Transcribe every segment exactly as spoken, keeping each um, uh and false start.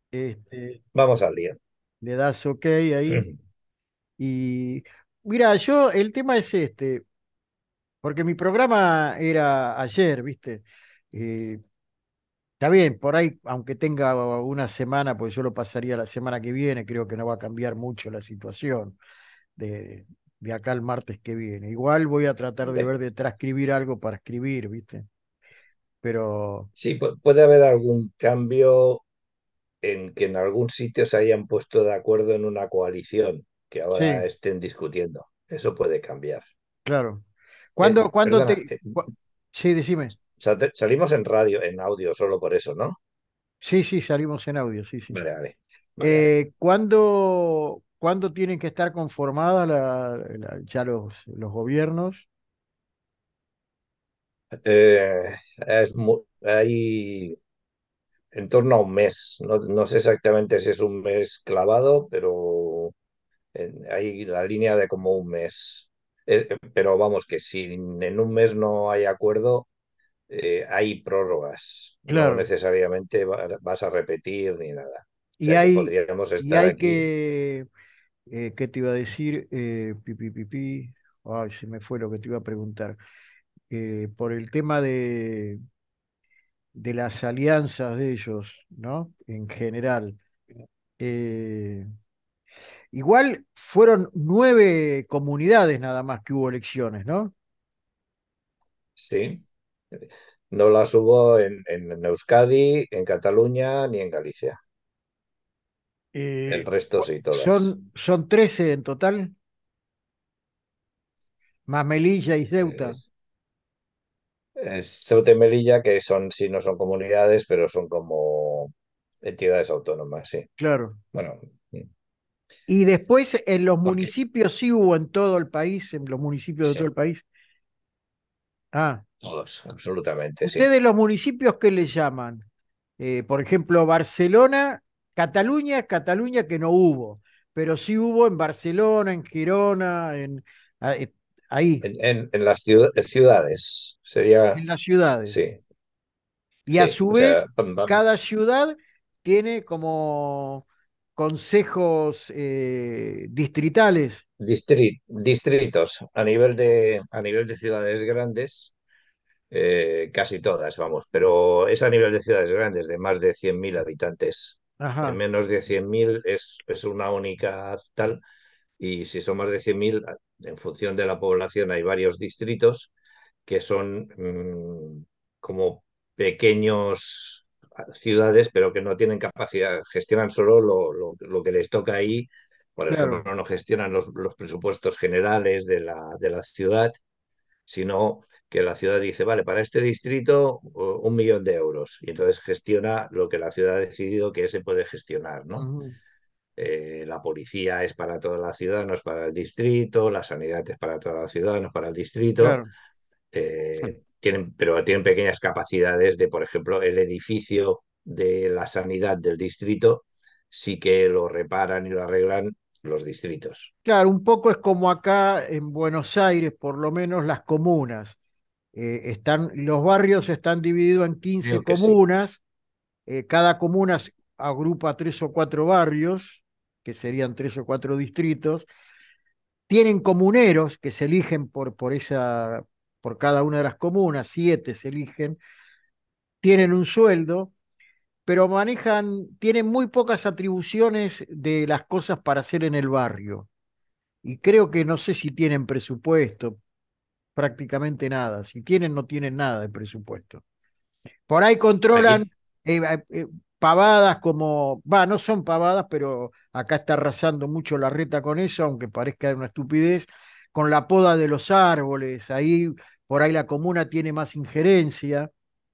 Este, Vamos al lío. le das OK ahí. Y mira, yo el tema es este, porque mi programa era ayer, ¿viste? Eh, Está bien, por ahí, aunque tenga una semana, pues yo lo pasaría la semana que viene, creo que no va a cambiar mucho la situación de, de acá al martes que viene. Igual voy a tratar de Vale. ver de transcribir algo para escribir, ¿viste? Pero Sí, pu- puede haber algún cambio en que en algún sitio se hayan puesto de acuerdo en una coalición que ahora sí, estén discutiendo. Eso puede cambiar. claro. Eh, ¿Cuándo, cuándo perdona, te... eh, cua- Sí, decime. sal- salimos en radio, en audio, solo por eso, ¿no? Sí, sí, salimos en audio, sí, sí. Vale, vale, vale, vale. Eh, ¿cuándo, cuándo tienen que estar conformadas la- la- ya los, los gobiernos? Eh, es mu- hay en torno a un mes. No, no sé exactamente si es un mes clavado, pero en- hay la línea de como un mes. Eh, pero vamos, que si en un mes no hay acuerdo, eh, hay prórrogas. No Claro. necesariamente va- vas a repetir ni nada. O Y sea que hay, podríamos y estar hay aquí. que, eh, ¿qué te iba a decir? Eh, pi, pi, pi, pi. Ay, se me fue lo que te iba a preguntar. Eh, por el tema de, de las alianzas de ellos, ¿no? En general. Eh, Igual fueron nueve comunidades nada más que hubo elecciones, ¿no? Sí. No las hubo en, en Euskadi, en Cataluña ni en Galicia. El Eh, resto sí, todas. son, son trece en total, más Melilla y Eh, Ceuta. Es Ceuta y Melilla, que son, sí, no son comunidades, pero son como entidades autónomas, sí. Claro. Bueno, Y después en los porque municipios sí hubo en todo el país, en los municipios de todo sí, el país. Ah, todos, absolutamente, sí. ¿ustedes los municipios qué les llaman? Eh, por ejemplo, Barcelona, Cataluña, Cataluña que no hubo, pero sí hubo en Barcelona, en Girona, en, ah, eh, ahí, En, en- en las ciu- ciudades sería, en las ciudades. sí, Y a sí. su O sea, vez, pam, pam, cada ciudad tiene como consejos eh, distritales. distri- distritos a nivel de, a nivel de ciudades grandes, eh, casi todas, vamos, pero es a nivel de ciudades grandes, de más de cien mil habitantes. En Ajá, menos de cien mil es, es una única tal. Y si son más de cien mil, en función de la población, hay varios distritos que son mm, como pequeños ciudades, pero que no tienen capacidad, gestionan solo lo, lo- lo que les toca ahí. Por ejemplo, claro. no gestionan los, los presupuestos generales de la, de la ciudad, sino que la ciudad dice, vale, para este distrito uh, un millón de euros. Y entonces gestiona lo que la ciudad ha decidido que se puede gestionar, ¿no? Ujú, Eh, la policía es para toda la ciudad, no es para el distrito, la sanidad es para toda la ciudad, no es para el distrito, claro. eh, tienen, pero tienen pequeñas capacidades de, por ejemplo, el edificio de la sanidad del distrito, sí que lo reparan y lo arreglan los distritos. Claro, un poco es como acá en Buenos Aires, por lo menos las comunas. Eh, están, los barrios están divididos en quince Creo que sí. comunas. Eh, cada comuna s- agrupa tres o cuatro barrios, que serían tres o cuatro distritos. Tienen comuneros que se eligen por, por esa, por cada una de las comunas, siete se eligen, tienen un sueldo, pero manejan, tienen muy pocas atribuciones de las cosas para hacer en el barrio. Y creo que no sé si tienen presupuesto, prácticamente nada. Si tienen, no tienen nada de presupuesto. Por ahí controlan Aquí, eh, eh, pavadas como, va, no son pavadas, pero acá está arrasando mucho la reta con eso, aunque parezca una estupidez, con la poda de los árboles. Ahí, por ahí la comuna tiene más injerencia,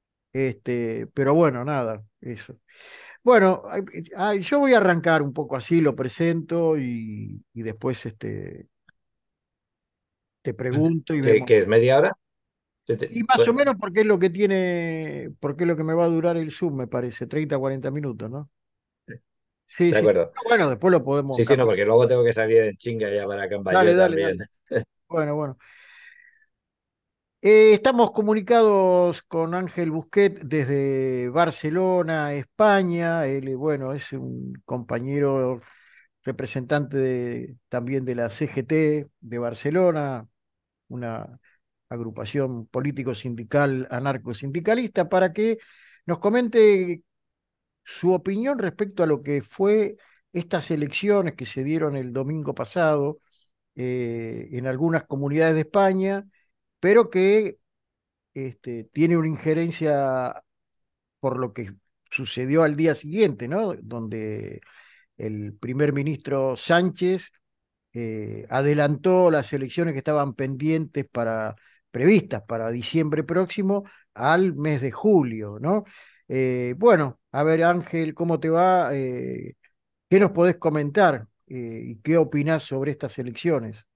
este, pero bueno, nada, eso. Bueno, ay, ay, yo voy a arrancar un poco así, lo presento y, y después este, te pregunto y ¿qué, vemos. qué es media hora? Te- te- Y más o bueno, menos porque es lo que tiene, porque es lo que me va a durar el Zoom, me parece, treinta cuarenta minutos, ¿no? Sí, de sí. acuerdo. Bueno, después lo podemos Sí, sí, no, cambiar. porque luego tengo que salir en chinga ya para Campa Dale, yo dale, también. dale. Bueno, bueno. Eh, estamos comunicados con Ángel Busquet desde Barcelona, España. Él, eh, bueno, es un compañero representante de- también de la C G T de Barcelona, una agrupación político-sindical, anarcosindicalista, para que nos comente su opinión respecto a lo que fue estas elecciones que se dieron el domingo pasado eh, en algunas comunidades de España, pero que este, tiene una injerencia por lo que sucedió al día siguiente, ¿no? Donde el primer ministro Sánchez eh, adelantó las elecciones que estaban pendientes para, previstas para diciembre próximo al mes de julio, ¿no? Eh, bueno, a ver, Ángel, ¿cómo te va? Eh, ¿qué nos podés comentar? Eh, ¿y qué opinás sobre estas elecciones?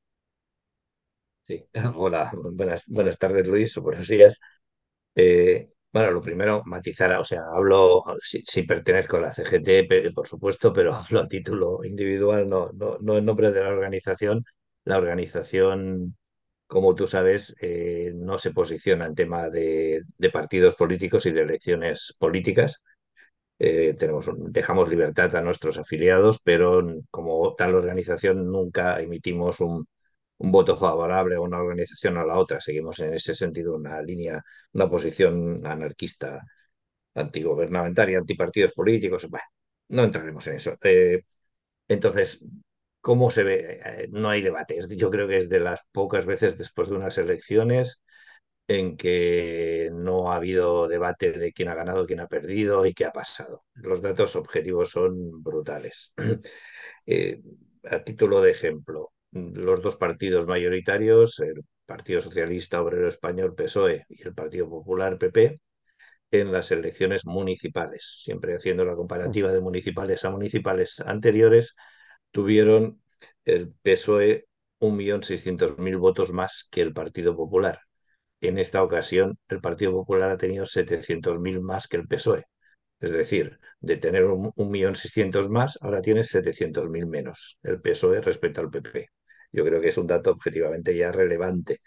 Sí, hola, buenas, buenas tardes Luis, o buenos días. Eh, bueno, lo primero, matizar, o sea, hablo, sí, sí pertenezco a la C G T, pe- por supuesto, pero hablo a título individual, no, no, no en nombre de la organización. La organización, como tú sabes, eh, no se posiciona en tema de, de partidos políticos y de elecciones políticas. Eh, tenemos, un- dejamos libertad a nuestros afiliados, pero como tal organización nunca emitimos un, un voto favorable a una organización o a la otra. Seguimos en ese sentido una línea, una posición anarquista, antigubernamental y antipartidos políticos. Bueno, no entraremos en eso. Eh, entonces, ¿cómo se ve? Eh, no hay debates. Yo creo que es de las pocas veces después de unas elecciones en que no ha habido debate de quién ha ganado, quién ha perdido y qué ha pasado. Los datos objetivos son brutales. Eh, a título de ejemplo, los dos partidos mayoritarios, el Partido Socialista Obrero Español P S O E y el Partido Popular P P, en las elecciones municipales, siempre haciendo la comparativa de municipales a municipales anteriores, tuvieron el P S O E un millón seiscientos mil votos más que el Partido Popular. En esta ocasión, el Partido Popular ha tenido setecientos mil más que el P S O E. Es decir, de tener un, un millón seiscientos más, ahora tiene setecientos mil menos el P S O E respecto al P P. Yo creo que es un dato objetivamente ya relevante.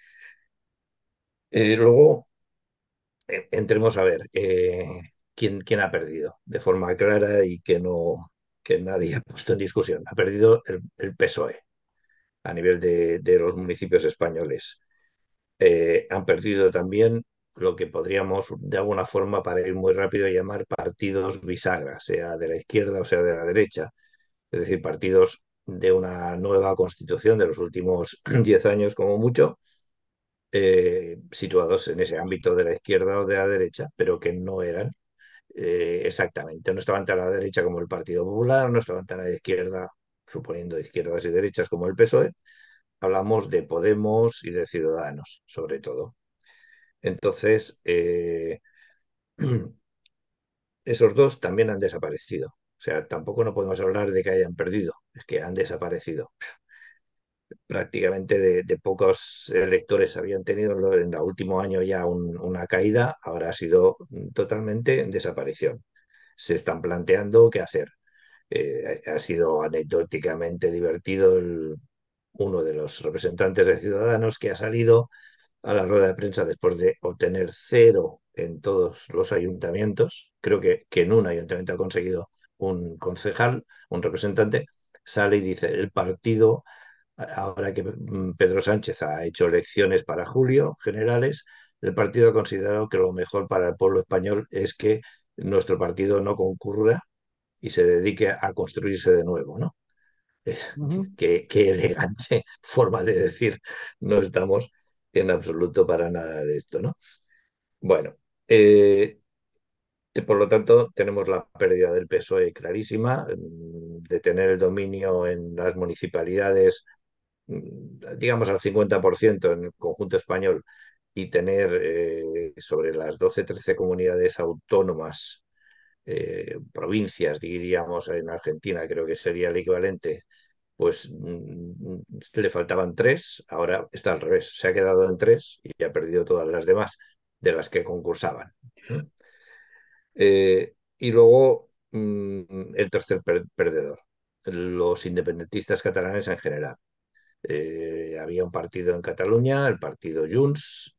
Eh, luego, eh, entremos a ver eh, quién, quién ha perdido de forma clara y que, no, que nadie ha puesto en discusión. Ha perdido el, el P S O E a nivel de, de los municipios españoles. Eh, han perdido también lo que podríamos de alguna forma, para ir muy rápido, llamar partidos bisagra, sea de la izquierda o sea de la derecha, es decir, partidos de una nueva constitución de los últimos diez años como mucho, eh, situados en ese ámbito de la izquierda o de la derecha, pero que no eran eh, exactamente, no estaban tan a la derecha como el Partido Popular, no estaban tan a la izquierda, suponiendo izquierdas y derechas como el P S O E. Hablamos de Podemos y de Ciudadanos, sobre todo. Entonces, eh, esos dos también han desaparecido. O sea, tampoco no podemos hablar de que hayan perdido, es que han desaparecido. Prácticamente de, de pocos electores habían tenido en el último año ya un- una caída, ahora ha sido totalmente desaparición. Se están planteando qué hacer. Eh, ha sido anecdóticamente divertido el- uno de los representantes de Ciudadanos que ha salido a la rueda de prensa después de obtener cero en todos los ayuntamientos. Creo que, que en un ayuntamiento ha conseguido un concejal, un representante, sale y dice, el partido, ahora que mm, Pedro Sánchez ha hecho elecciones para julio generales, el partido ha considerado que lo mejor para el pueblo español es que nuestro partido no concurra y se dedique a construirse de nuevo, ¿no? Es- Ujú. qué, qué elegante forma de decir, no estamos en absoluto para nada de esto, ¿no? Bueno, eh, te- por lo tanto, tenemos la pérdida del P S O E clarísima, mm, de tener el dominio en las municipalidades, mm, digamos al cincuenta por ciento en el conjunto español, y tener eh, sobre las doce trece comunidades autónomas, eh, provincias, diríamos en Argentina, creo que sería el equivalente, pues mm, le faltaban tres, ahora está al revés, se ha quedado en tres y ha perdido todas las demás de las que concursaban. ¿Mm? Eh, y luego mm, el tercer per- perdedor, los independentistas catalanes en general. Eh, había un partido en Cataluña, el partido Junts, eh,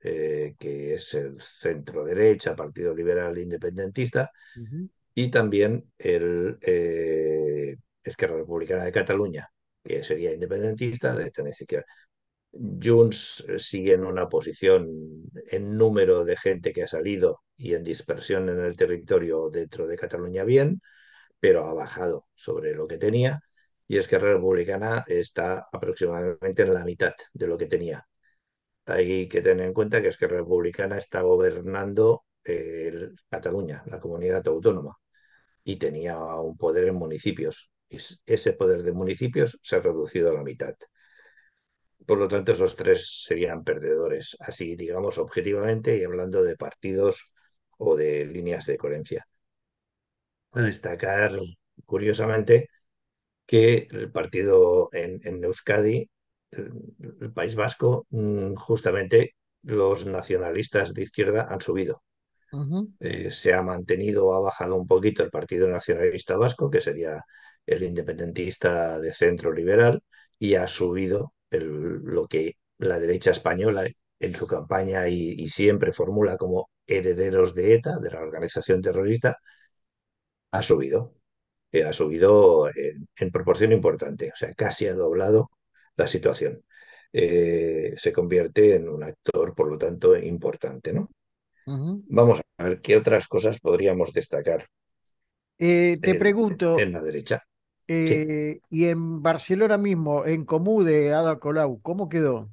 eh, que es el centro derecha, Partido Liberal Independentista, Ujú, y también el eh, Esquerra Republicana de Cataluña, que sería independentista, de tendencia izquierda. Junts eh, sigue en una posición en número de gente que ha salido y en dispersión en el territorio dentro de Cataluña bien, pero ha bajado sobre lo que tenía. Y Esquerra Republicana está aproximadamente en la mitad de lo que tenía. Hay que tener en cuenta que Esquerra Republicana está gobernando eh, el- Cataluña, la comunidad autónoma, y tenía un poder en municipios. Y s- ese poder de municipios se ha reducido a la mitad. Por lo tanto, esos tres serían perdedores, así digamos objetivamente y hablando de partidos o de líneas de coherencia. A destacar, curiosamente, que el partido en, en Euskadi, el, el País Vasco, mm, justamente los nacionalistas de izquierda han subido. ujú, Eh, se ha mantenido o ha bajado un poquito el Partido Nacionalista Vasco, que sería el independentista de centro liberal, y ha subido el- lo que la derecha española en su campaña y, y siempre formula como herederos de ETA, de la organización terrorista, ha subido. Eh, ha subido en, en proporción importante, o sea, casi ha doblado la situación. Eh, se convierte en un actor, por lo tanto, importante, ¿no? ujú. Vamos a ver qué otras cosas podríamos destacar Eh, te en, en pregunto, la derecha. Sí, eh, y en Barcelona mismo, en Comú de Ada Colau, ¿cómo quedó?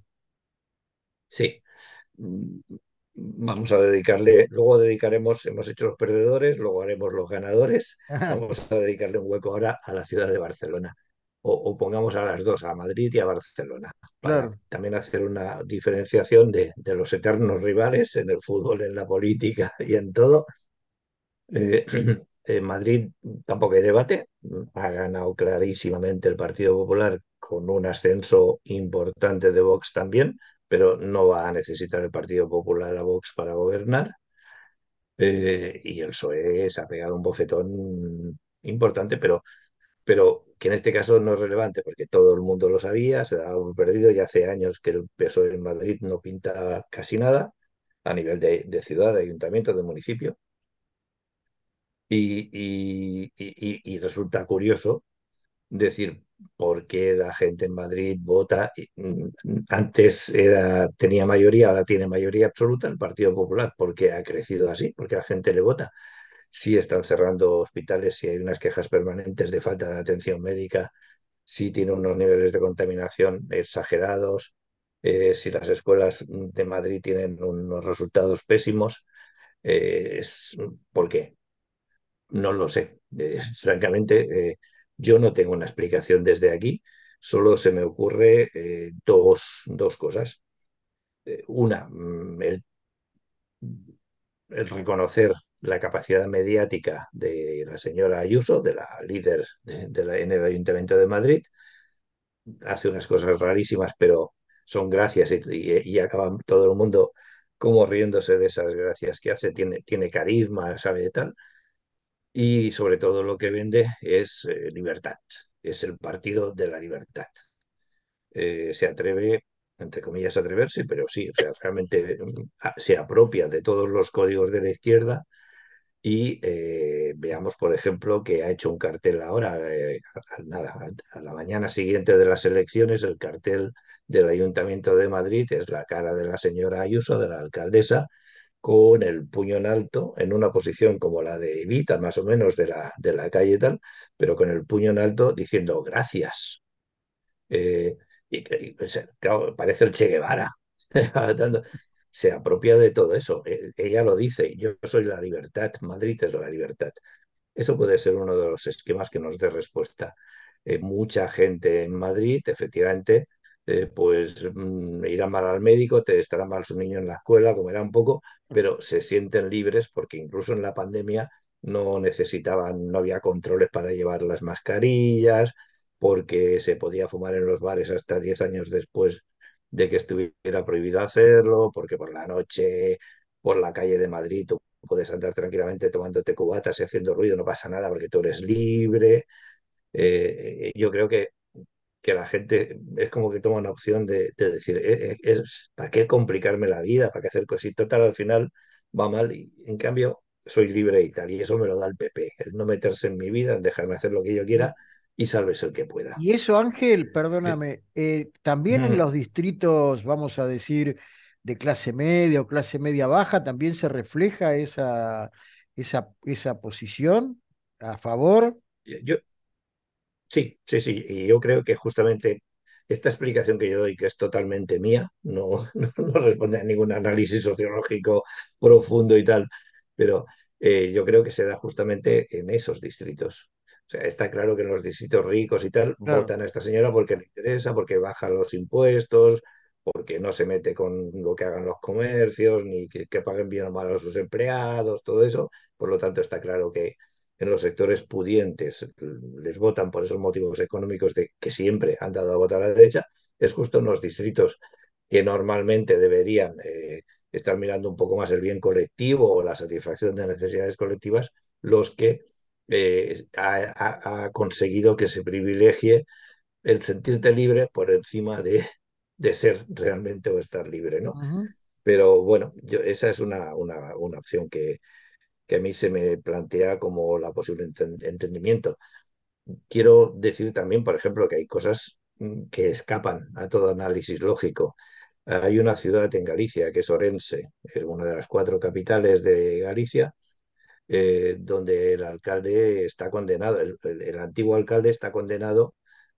sí. Mm, Vamos a dedicarle, luego dedicaremos, hemos hecho los perdedores, luego haremos los ganadores. Ajá, Vamos a dedicarle un hueco ahora a la ciudad de Barcelona. O, o pongamos a las dos, a Madrid y a Barcelona, para claro. también hacer una diferenciación de, de los eternos rivales en el fútbol, en la política y en todo. Eh, en Madrid tampoco hay debate. Ha ganado clarísimamente el Partido Popular con un ascenso importante de Vox también, pero no va a necesitar el Partido Popular a Vox para gobernar. Eh, y el P S O E se ha pegado un bofetón importante, pero, pero que en este caso no es relevante porque todo el mundo lo sabía, se daba por perdido y hace años que el P S O E en Madrid no pinta casi nada a nivel de, de ciudad, de ayuntamiento, de municipio. Y, y- y- y resulta curioso decir por qué la gente en Madrid vota. y, mm, Antes era, tenía mayoría, ahora tiene mayoría absoluta el Partido Popular. ¿Por qué ha crecido así? Porque la gente le vota. Si están cerrando hospitales, si hay unas quejas permanentes de falta de atención médica, si tiene unos niveles de contaminación exagerados, eh, si las escuelas de Madrid tienen unos resultados pésimos. Eh, es, ¿por qué? No lo sé. Eh, francamente, eh, yo no tengo una explicación desde aquí. Solo se me ocurre eh, dos, dos cosas. Eh, una, mm, el, el reconocer la capacidad mediática de la señora Ayuso, de la líder de, de la, en el Ayuntamiento de Madrid. Hace unas cosas rarísimas, pero son gracias y, y, y acaba todo el mundo como riéndose de esas gracias que hace. Tiene, tiene carisma, sabe de tal. Y sobre todo lo que vende es eh, libertad, es el partido de la libertad. Eh, se atreve, entre comillas, a atreverse, pero sí, o sea, realmente mm, a- se apropia de todos los códigos de la izquierda y eh, veamos, por ejemplo, que ha hecho un cartel ahora, eh, a, nada, a la mañana siguiente de las elecciones, el cartel del Ayuntamiento de Madrid es la cara de la señora Ayuso, de la alcaldesa, con el puño en alto, en una posición como la de Evita, más o menos, de la, de la calle y tal, pero con el puño en alto diciendo gracias. Eh, y, y, pues, claro, parece el Che Guevara. Tanto, se apropia de todo eso. Eh, ella lo dice, yo soy la libertad, Madrid es la libertad. Eso puede ser uno de los esquemas que nos dé respuesta. Eh, mucha gente en Madrid, efectivamente, eh, pues mm, irá mal al médico, te estará mal su niño en la escuela, comerá un poco, pero se sienten libres porque incluso en la pandemia no necesitaban, no había controles para llevar las mascarillas, porque se podía fumar en los bares hasta diez años después de que estuviera prohibido hacerlo, porque por la noche, por la calle de Madrid, tú puedes andar tranquilamente tomándote cubatas y haciendo ruido, no pasa nada porque tú eres libre. Eh, yo creo que que la gente es como que toma una opción de, de decir, "Eh, eh, es, ¿para qué complicarme la vida? ¿Para qué hacer cosas? Y total, al final va mal. Y en cambio, soy libre y tal. Y eso me lo da el P P, el no meterse en mi vida, en dejarme hacer lo que yo quiera Y, y sálvese el que pueda. y eso, Ángel, Eh, perdóname, eh, también en mm, los distritos, vamos a decir, de clase media o clase media baja, también se refleja esa, esa, esa posición a favor. yo, Sí, sí, sí, y yo creo que justamente esta explicación que yo doy, que es totalmente mía, no, no, no responde a ningún análisis sociológico profundo y tal, pero eh, yo creo que se da justamente en esos distritos. O sea, está claro que en los distritos ricos y tal Claro. votan a esta señora porque le interesa, porque baja los impuestos, porque no se mete con lo que hagan los comercios, ni que, que paguen bien o mal a sus empleados, todo eso. Por lo tanto, está claro que en los sectores pudientes les votan por esos motivos económicos de que siempre han dado a votar a la derecha, es justo en los distritos que normalmente deberían eh, estar mirando un poco más el bien colectivo o la satisfacción de necesidades colectivas, los que eh, ha, ha, ha, conseguido que se privilegie el sentirte libre por encima de, de ser realmente o estar libre, ¿no? Ujú. Pero bueno, yo, esa es una, una, una opción que, que a mí se me plantea como la posible enten- entendimiento. Quiero decir también, por ejemplo, que hay cosas mm, que escapan a todo análisis lógico. Hay una ciudad en Galicia que es Orense, es una de las cuatro capitales de Galicia, eh, donde el alcalde está condenado, el, el- el antiguo alcalde está condenado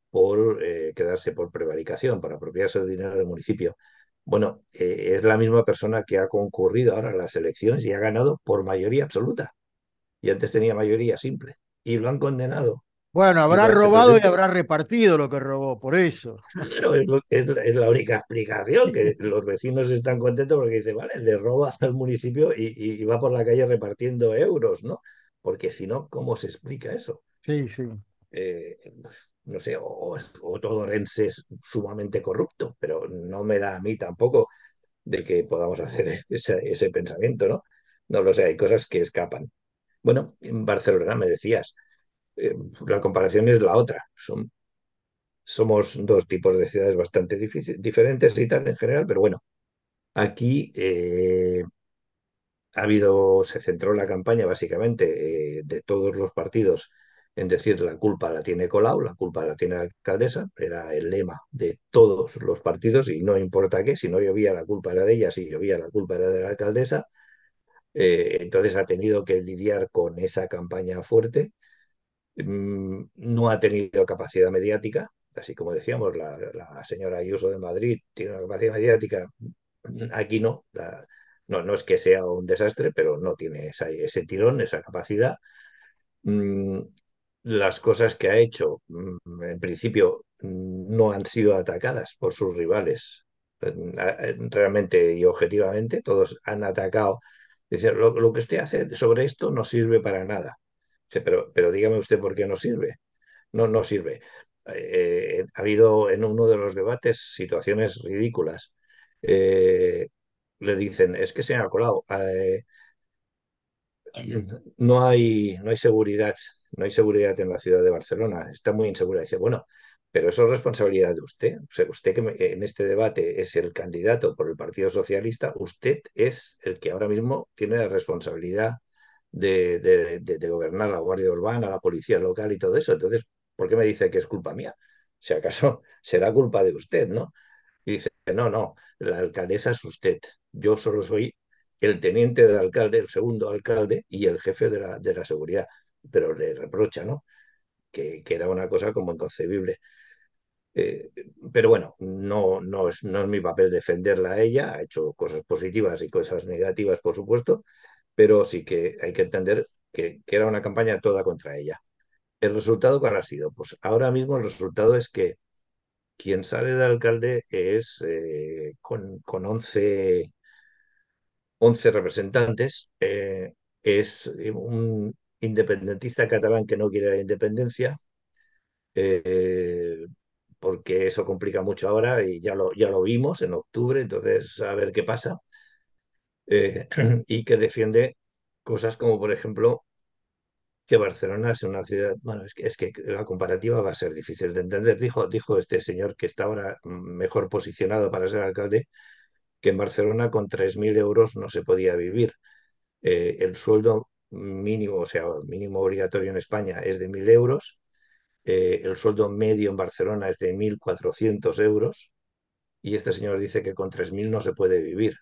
por eh, quedarse por prevaricación, por apropiarse del dinero del municipio. Bueno, eh, es la misma persona que ha concurrido ahora a las elecciones y ha ganado por mayoría absoluta. Y antes tenía mayoría simple. Y lo han condenado. Bueno, Y habrá va, se robado y presenta. habrá repartido lo que robó, por eso. Claro, es, lo- es la es la única explicación, que los vecinos están contentos porque dice, vale, le roba al municipio y, y- y va por la calle repartiendo euros, ¿no? Porque si no, ¿cómo se explica eso? Sí, sí. Eh, no sé, o, o todo Orense es sumamente corrupto, pero no me da a mí tampoco de que podamos hacer ese, ese pensamiento, ¿no? No lo sé, hay cosas que escapan. Bueno, en Barcelona me decías, eh, la comparación es la otra. Son, somos dos tipos de ciudades bastante difícil- diferentes y tal en general, pero bueno, aquí eh, ha habido, se centró la campaña básicamente eh, de todos los partidos en decir la culpa la tiene Colau, la culpa la tiene la alcaldesa, era el lema de todos los partidos y no importa qué, si no llovía la culpa era de ella, si llovía la culpa era de la alcaldesa. Eh, entonces ha tenido que lidiar con esa campaña fuerte. Mm, no ha tenido capacidad mediática, así como decíamos, la, la señora Ayuso de Madrid tiene una capacidad mediática, aquí no, la- no, no es que sea un desastre, pero no tiene esa- ese tirón, esa capacidad. Mm, las cosas que ha hecho, mm, en principio, mm, no han sido atacadas por sus rivales. Mm, a- eh, Realmente y objetivamente, todos han atacado. Dice, lo, lo que usted hace sobre esto no sirve para nada. Dice, pero, pero dígame usted por qué no sirve. No, no sirve. Eh, ha habido en uno de los debates situaciones ridículas. Eh, Le dicen, es que se ha colado. eh, no hay, no hay seguridad, no hay seguridad en la ciudad de Barcelona, está muy insegura. Dice, bueno, pero eso es responsabilidad de usted. O sea, usted que me- en este debate es el candidato por el Partido Socialista, usted es el que ahora mismo tiene la responsabilidad de, de- de- de gobernar la Guardia Urbana, la policía local y todo eso. Entonces, ¿por qué me dice que es culpa mía? Si acaso será culpa de usted, ¿no? Y dice, no, no, la alcaldesa es usted. Yo solo soy el teniente de alcalde, el segundo alcalde y el jefe de la, de la seguridad. Pero le reprocha, ¿no? Que, que era una cosa como inconcebible. Eh, pero bueno, no, no, es, no es mi papel defenderla a ella, ha hecho cosas positivas y cosas negativas, por supuesto, pero sí que hay que entender que, que era una campaña toda contra ella. ¿El resultado cuál ha sido? Pues ahora mismo el resultado es que quien sale de alcalde es eh, con, con once once representantes, eh, es un independentista catalán que no quiere la independencia, eh, porque eso complica mucho ahora y ya lo, ya lo vimos en octubre, entonces a ver qué pasa, eh, y que defiende cosas como, por ejemplo, que Barcelona es una ciudad, bueno, es que, es que la comparativa va a ser difícil de entender. Dijo, dijo este señor que está ahora mejor posicionado para ser alcalde, que en Barcelona con tres mil euros no se podía vivir. Eh, el sueldo mínimo, o sea, mínimo obligatorio en España es de mil euros, eh, el sueldo medio en Barcelona es de mil cuatrocientos euros, y este señor dice que con tres mil no se puede vivir.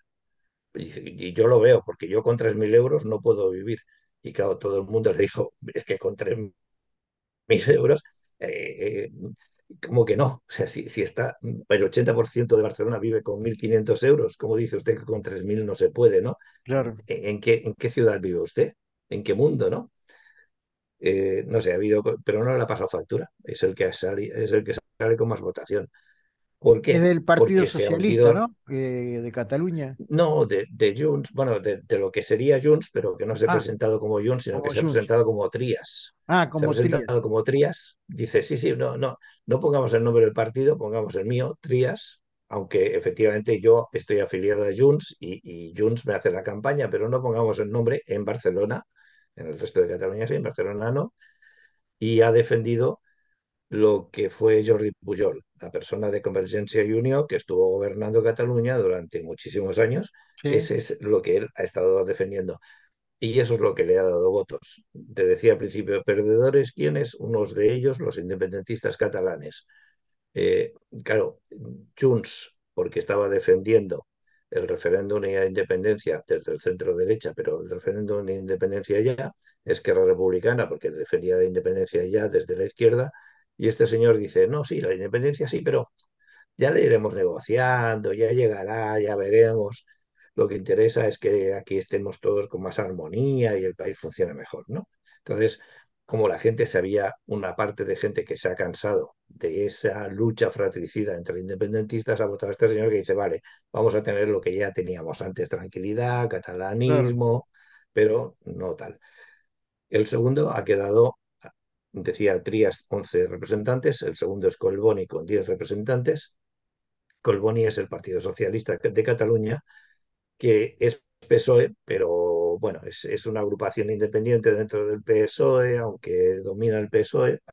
Y, y yo lo veo, porque yo con tres mil euros no puedo vivir. Y claro, todo el mundo le dijo, es que con tres mil euros, eh, eh, como que no. O sea, si, si está el ochenta por ciento de Barcelona vive con mil quinientos euros, ¿cómo dice usted que con tres mil no se puede, no? claro. ¿En, en qué, en qué ciudad vive usted? ¿En qué mundo, no? Eh, no sé, ha habido, pero no le ha pasado factura. Es el que sale, es el que sale con más votación. ¿Por Es qué? del Partido Porque se ha Socialista, hundido. ¿no? Eh, de Cataluña. No, de, de Junts, bueno, de, de lo que sería Junts, pero que no se ha Ah, presentado como Junts, sino que como se ha Junts. presentado como Trías. Ah, Se ha como Trías. presentado como Trías. Dice, sí, sí, no, no, no pongamos el nombre del partido, pongamos el mío, Trías, aunque efectivamente yo estoy afiliado a Junts y, y Junts me hace la campaña, pero no pongamos el nombre en Barcelona, en el resto de Cataluña sí, en Barcelona no, y ha defendido lo que fue Jordi Pujol, la persona de Convergencia y Unió que estuvo gobernando Cataluña durante muchísimos años. Sí. Ese es lo que él ha estado defendiendo. Y eso es lo que le ha dado votos. Te decía al principio, perdedores, ¿quiénes? Unos de ellos, los independentistas catalanes. Eh, claro, Junts, porque estaba defendiendo el referéndum de independencia desde el centro derecha, pero el referéndum de independencia ya, Esquerra Republicana, porque defendía la independencia ya desde la izquierda, y este señor dice, no, sí, la independencia sí, pero ya le iremos negociando, ya llegará, ya veremos. Lo que interesa es que aquí estemos todos con más armonía y el país funcione mejor, ¿no? Entonces, como la gente sabía, una parte de gente que se ha cansado de esa lucha fratricida entre independentistas, ha votado a este señor que dice, vale, vamos a tener lo que ya teníamos antes, tranquilidad, Claro. catalanismo, pero no tal. El segundo ha quedado, decía Trías, once representantes, el segundo es Colboni con diez representantes. Colboni es el Partido Socialista de Cataluña, que es P S O E, pero bueno, es, es una agrupación independiente dentro del P S O E, aunque domina el P S O E.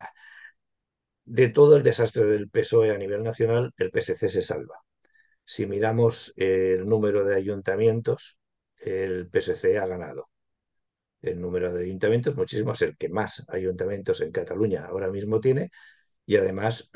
De todo el desastre del P S O E a nivel nacional, el P S C se salva. Si miramos el número de ayuntamientos, el P S C ha ganado. El número de ayuntamientos, muchísimo, es el que más ayuntamientos en Cataluña ahora mismo tiene, y además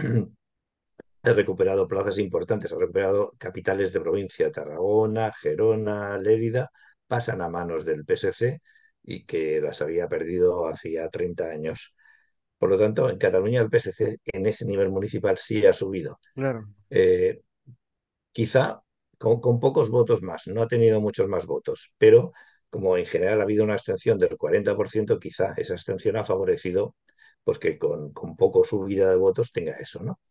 ha recuperado plazas importantes, ha recuperado capitales de provincia, Tarragona, Gerona, Lérida, pasan a manos del P S C y que las había perdido hacía treinta años. Por lo tanto, en Cataluña el P S C en ese nivel municipal sí ha subido. Claro. Eh, Quizá con, con, pocos votos más, no ha tenido muchos más votos, pero como en general ha habido una abstención del cuarenta por ciento, quizá esa abstención ha favorecido pues que con, con poco subida de votos tenga eso, ¿no?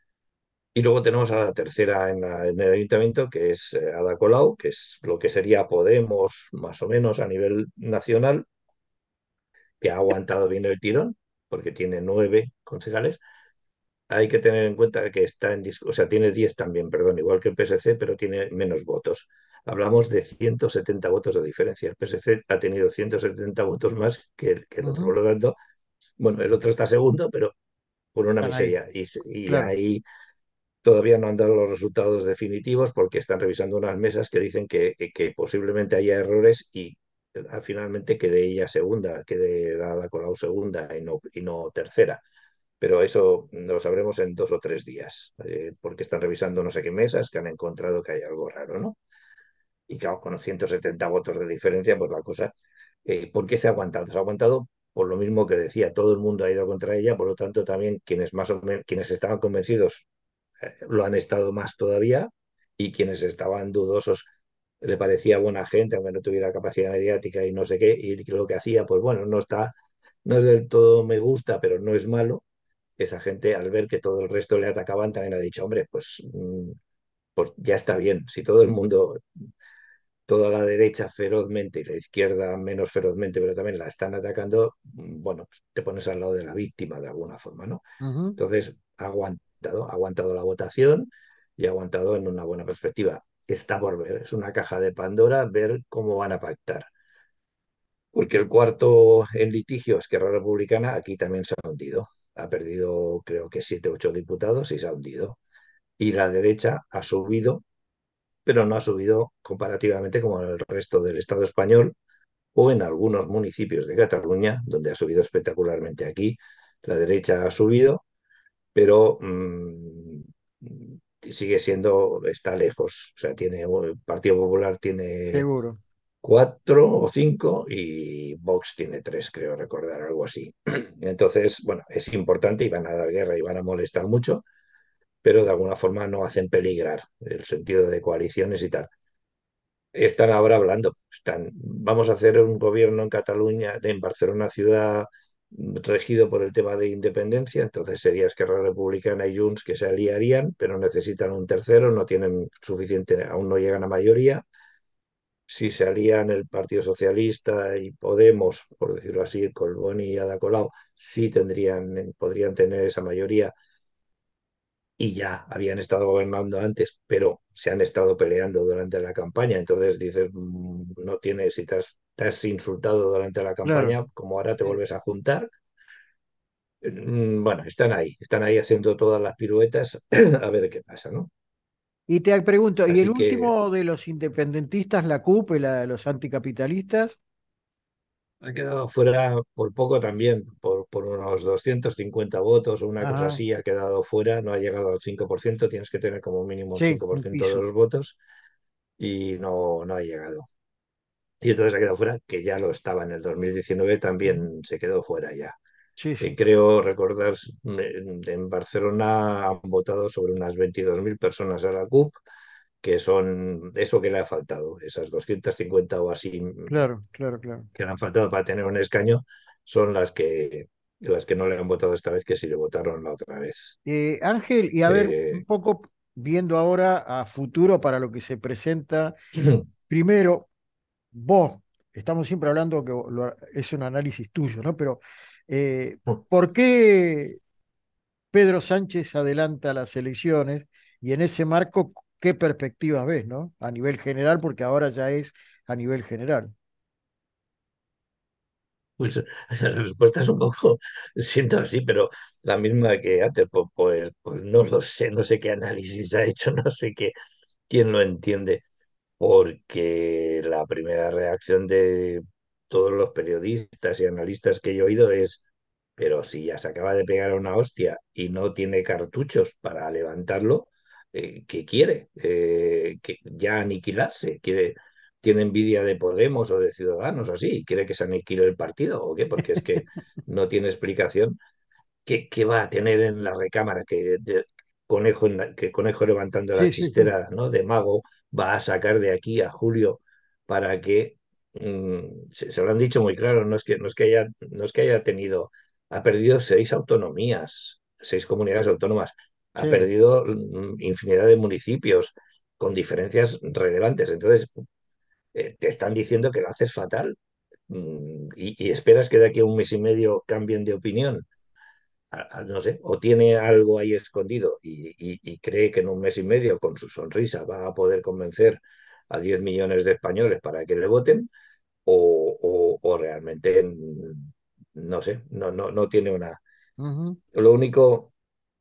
Y luego tenemos a la tercera en, la- en el ayuntamiento, que es eh, Ada Colau, que es lo que sería Podemos más o menos a nivel nacional, que ha aguantado bien el tirón, porque tiene nueve concejales. Hay que tener en cuenta que está en, dis- o sea, tiene diez también, perdón, igual que el P S C, pero tiene menos votos. Hablamos de ciento setenta votos de diferencia. El P S C ha tenido ciento setenta votos más que el, que el otro. Por Ujú. lo tanto, bueno, el otro está segundo, pero por una Están ahí. miseria. Y, s- y Claro. ahí todavía no han dado los resultados definitivos porque están revisando unas mesas que dicen que, que- que posiblemente haya errores y eh, finalmente quede ella segunda, quede la Ada Colau segunda y no, y no tercera. Pero eso lo sabremos en dos o tres días, eh, porque están revisando no sé qué mesas que han encontrado que hay algo raro, ¿no? Y claro, con ciento setenta votos de diferencia, pues la cosa, eh, ¿por qué se ha aguantado? Se ha aguantado por lo mismo que decía, todo el mundo ha ido contra ella, por lo tanto también quienes más o menos, quienes estaban convencidos eh, lo han estado más todavía, y quienes estaban dudosos le parecía buena gente, aunque no tuviera capacidad mediática y no sé qué, y lo que hacía, pues bueno, no está, no es del todo me gusta, pero no es malo. Esa gente, al ver que todo el resto le atacaban, también ha dicho, hombre, pues, mm, pues ya está bien. Si todo el mundo, toda la derecha ferozmente y la izquierda menos ferozmente, pero también la están atacando, mm, bueno, pues te pones al lado de la víctima de alguna forma, ¿no? Ujú. Entonces, ha aguantado, ha aguantado la votación y ha aguantado en una buena perspectiva. Está por ver, es una caja de Pandora ver cómo van a pactar. porque el cuarto en litigio, Esquerra Republicana, aquí también se ha hundido. Ha perdido creo que siete o ocho diputados y se ha hundido. Y la derecha ha subido, pero no ha subido comparativamente como en el resto del Estado español o en algunos municipios de Cataluña, donde ha subido espectacularmente. Aquí la derecha ha subido, pero mmm, sigue siendo, está lejos. O sea, tiene, el Partido Popular tiene seguro. cuatro o cinco y Vox tiene tres, creo recordar, algo así. Entonces, bueno, es importante y van a dar guerra y van a molestar mucho, pero de alguna forma no hacen peligrar el sentido de coaliciones y tal. Están ahora hablando, están, vamos a hacer un gobierno en Cataluña, en Barcelona ciudad regido por el tema de independencia, entonces sería Esquerra Republicana y Junts que se aliarían, pero necesitan un tercero, no tienen suficiente, aún no llegan a mayoría. Si se alían el Partido Socialista y Podemos, por decirlo así, Colboni y Ada Colau, sí tendrían, podrían tener esa mayoría y ya habían estado gobernando antes, pero se han estado peleando durante la campaña. Entonces dices, mm, no tienes, si te has, te has insultado durante la Claro. campaña, como ahora te Sí. vuelves a juntar. Mm, Bueno, están ahí, están ahí haciendo todas las piruetas a ver qué pasa, ¿no? Y te pregunto, ¿y el Así que último de los independentistas, la C U P, la- los anticapitalistas? ha quedado fuera por poco también, por, por unos doscientos cincuenta votos o una cosa Ajá, así, ha quedado fuera, no ha llegado al cinco por ciento. Tienes que tener como mínimo un sí, cinco por un ciento de piso. los votos y no, no ha llegado. Y entonces ha quedado fuera, que ya lo estaba en el dos mil diecinueve, Ujú. también se quedó fuera ya. Sí, Y sí, creo recordar, en, en Barcelona han votado sobre unas veintidós mil personas a la C U P, que son eso que le ha faltado, esas doscientas cincuenta o así claro, claro, claro. que le han faltado para tener un escaño, son las que, las que no le han votado esta vez, que sí le votaron la otra vez. Eh, Ángel, y a ver, un Eh, poco viendo ahora a futuro para lo que se presenta. Primero, vos, estamos siempre hablando que lo- es un análisis tuyo, ¿no? Pero, eh, ¿por qué Pedro Sánchez adelanta las elecciones y en ese marco, qué perspectivas ves, ¿no? A nivel general, porque ahora ya es a nivel general. pues la respuesta es un poco, siento así, pero la misma que antes, pues, pues, pues no lo sé, no sé qué análisis ha hecho, no sé qué, quién lo entiende, porque la primera reacción de todos los periodistas y analistas que yo he oído es, pero si ya se acaba de pegar una hostia y no tiene cartuchos para levantarlo, eh, ¿qué quiere? Eh, que ya aniquilarse, quiere, tiene envidia de Podemos o de Ciudadanos o así, quiere que se aniquile el partido o qué, porque es que no tiene explicación. ¿Qué, qué va a tener en la recámara que de- conejo, en la- que conejo levantando la Sí, sí, sí. chistera, ¿no? De mago va a sacar de aquí a Julio para que mm, se, se lo han dicho muy claro, no es que, no es que haya, no es que haya tenido, ha perdido seis autonomías, seis comunidades autónomas, ha Sí. perdido mm, infinidad de municipios con diferencias relevantes. Entonces, eh, te están diciendo que lo haces fatal, mm, y, y esperas que de aquí a un mes y medio cambien de opinión. A- a- no sé, o tiene algo ahí escondido y, y- y cree que en un mes y medio con su sonrisa va a poder convencer a diez millones de españoles para que le voten, o, o- o realmente mm, no sé, no, no, no tiene una. Ujú. Lo único,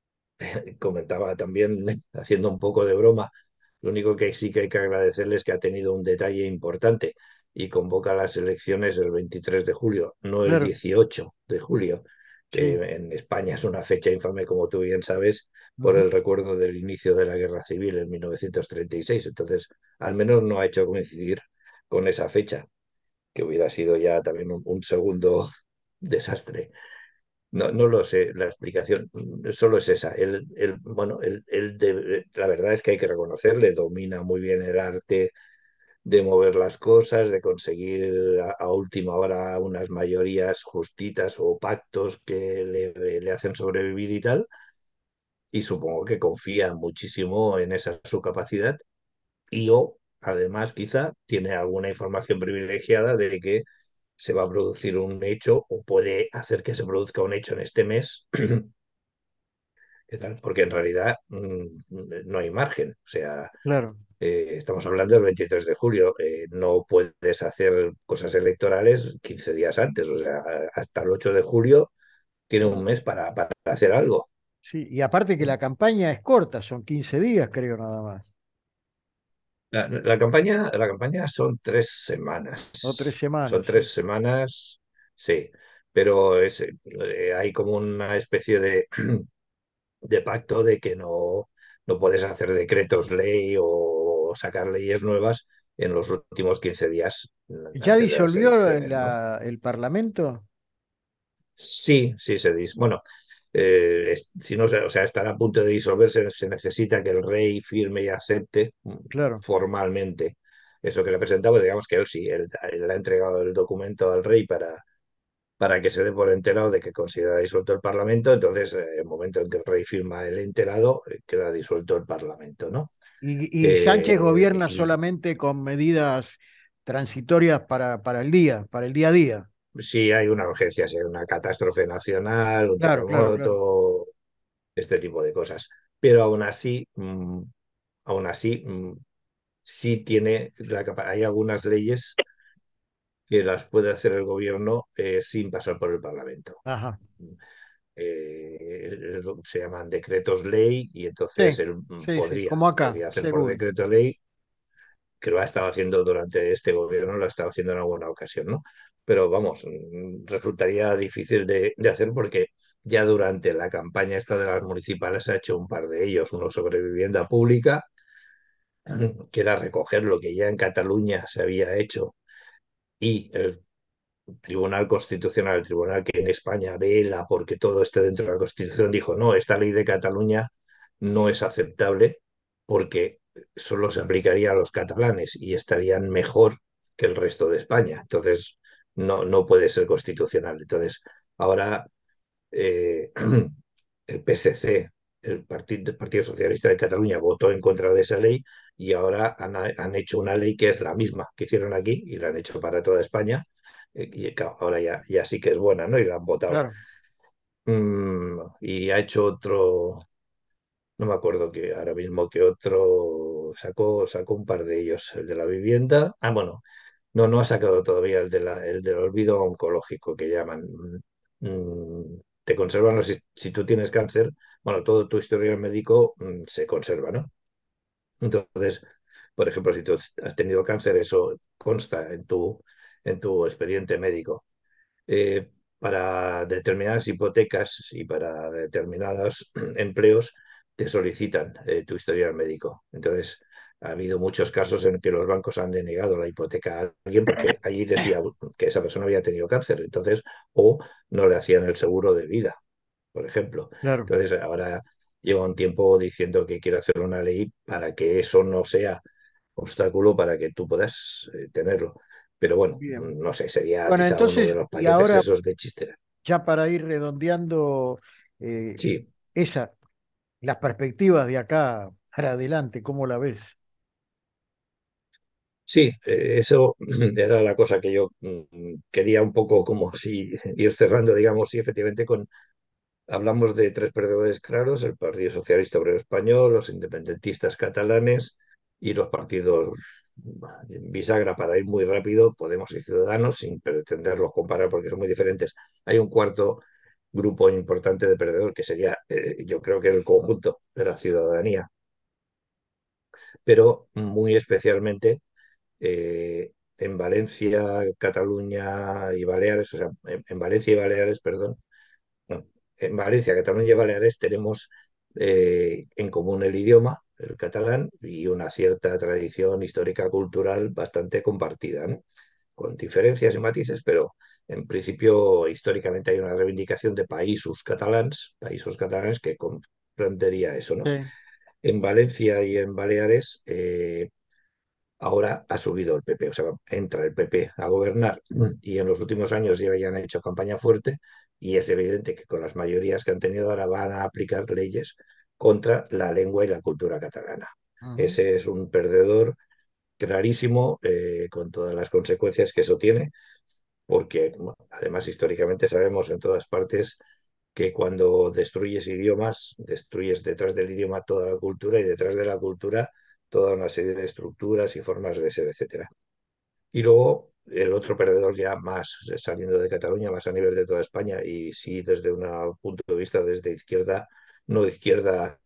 comentaba también haciendo un poco de broma, lo único que sí que hay que agradecerle es que ha tenido un detalle importante y convoca las elecciones el veintitrés de julio, no el Claro, dieciocho de julio, que sí. en España es una fecha infame, como tú bien sabes, por Ujú. el recuerdo del inicio de la Guerra Civil en mil novecientos treinta y seis. Entonces, al menos no ha hecho coincidir con esa fecha, que hubiera sido ya también un, un segundo desastre. No, no lo sé, la explicación solo es esa. Él, él, bueno, él, él debe- la verdad es que hay que reconocerle, domina muy bien el arte de mover las cosas, de conseguir a, a última hora unas mayorías justitas o pactos que le, le hacen sobrevivir y tal. Y supongo que confía muchísimo en esa su capacidad. Y o, además, quizá tiene alguna información privilegiada de que se va a producir un hecho o puede hacer que se produzca un hecho en este mes ¿Qué tal? Porque en realidad mm, no hay margen. O sea, Claro. eh, estamos hablando del veintitrés de julio. Eh, no puedes hacer cosas electorales quince días antes. O sea, hasta el ocho de julio tiene un mes para, para hacer algo. Sí, y aparte que la campaña es corta, son quince días, creo, nada más. La, la campaña, la campaña son tres O tres semanas. Son semanas, sí. tres semanas, sí. Pero es, eh, hay como una especie de, de pacto de que no, no puedes hacer decretos ley o sacar leyes nuevas en los últimos quince días ¿Ya antes de las disolvió elecciones, ¿no? la- el Parlamento? Sí, sí se dice. Bueno, eh, es- si no, se- o sea, estará a punto de disolverse, se necesita que el rey firme y acepte mm, Claro. formalmente eso que le ha presentado. Digamos que él sí, él, él le ha entregado el documento al rey para, para que se dé por enterado de que considera disuelto el Parlamento. Entonces, eh, el momento en que el rey firma el enterado, eh, queda disuelto el Parlamento, ¿no? Y, y Sánchez Eh, gobierna y solamente con medidas transitorias para, para el día, para el día a día. si hay una urgencia, si hay una catástrofe nacional, un Claro, claro, claro. terremoto, este tipo de cosas. Pero aún así, mm, aún así, mm, sí tiene la capa- hay algunas leyes que las puede hacer el gobierno eh, sin pasar por el Parlamento. Ajá. Eh, se llaman decretos ley y entonces Sí, él mm, sí, sí, podría, como acá, podría hacer por seguro. decreto ley, que lo ha estado haciendo durante este gobierno, lo ha estado haciendo en alguna ocasión, ¿no? Pero vamos, mm, resultaría difícil de, de hacer porque ya durante la campaña esta de las municipales ha hecho un par de ellos, uno sobre vivienda pública, que era recoger lo que ya en Cataluña se había hecho y el Tribunal Constitucional, el tribunal que en España vela porque todo esté dentro de la Constitución, dijo, no, esta ley de Cataluña no es aceptable porque solo se aplicaría a los catalanes y estarían mejor que el resto de España. Entonces, no, no puede ser constitucional. Entonces, ahora eh, el P S C, el Partido, el Partido Socialista de Cataluña, votó en contra de esa ley y ahora han, han hecho una ley que es la misma que hicieron aquí y la han hecho para toda España. eh, Y claro, ahora ya, ya sí que es buena, ¿no? Y la han votado. Claro. Mm, y ha hecho otro, no me acuerdo que ahora mismo que otro sacó, sacó un par de ellos, el de la vivienda. Ah, bueno, no, no ha sacado todavía el, de la, el del olvido oncológico que llaman. Mm, te conservan los, si, si tú tienes cáncer, bueno, todo tu historial médico mm, se conserva, ¿no? Entonces, por ejemplo, si tú has tenido cáncer, eso consta en tu, en tu expediente médico. Eh, para determinadas hipotecas y para determinados empleos te solicitan eh, tu historial médico. Entonces, ha habido muchos casos en que los bancos han denegado la hipoteca a alguien porque allí decía que esa persona había tenido cáncer, entonces, o no le hacían el seguro de vida, por ejemplo. Claro. Entonces, ahora lleva un tiempo diciendo que quiere hacer una ley para que eso no sea obstáculo para que tú puedas eh, tenerlo. Pero bueno, Bien. no sé, sería Bueno, quizá uno de entonces, los y paquetes ahora esos de chistera. ya para ir redondeando eh, Sí, esa, las perspectivas de acá para adelante, ¿cómo la ves? sí, eh, eso era la cosa que yo mm, quería un poco como si ir cerrando, digamos, sí, efectivamente con hablamos de tres perdedores claros, el Partido Socialista Obrero Español, los independentistas catalanes y los partidos bah, bisagra para ir muy rápido, Podemos y Ciudadanos, sin pretenderlos comparar porque son muy diferentes. Hay un cuarto grupo importante de perdedor que sería, eh, yo creo que el conjunto de la ciudadanía, pero muy especialmente eh, en Valencia, Cataluña y Baleares, o sea, en, en Valencia y Baleares, perdón, no, en Valencia, Cataluña y Baleares tenemos eh, en común el idioma, el catalán, y una cierta tradición histórica cultural bastante compartida, ¿no? Con diferencias y matices, pero en principio históricamente hay una reivindicación de països catalans, països catalanes que comprendería eso, ¿no? Sí, En Valencia y en Baleares eh, ahora ha subido el P P, o sea, entra el P P a gobernar y en los últimos años ya han hecho campaña fuerte y es evidente que con las mayorías que han tenido ahora van a aplicar leyes contra la lengua y la cultura catalana. ujú, Ese es un perdedor clarísimo eh, con todas las consecuencias que eso tiene, porque bueno, además históricamente sabemos en todas partes que cuando destruyes idiomas, destruyes detrás del idioma toda la cultura y detrás de la cultura toda una serie de estructuras y formas de ser, etcétera. Y luego el otro perdedor ya más saliendo de Cataluña, más a nivel de toda España y sí desde un punto de vista desde izquierda, no izquierda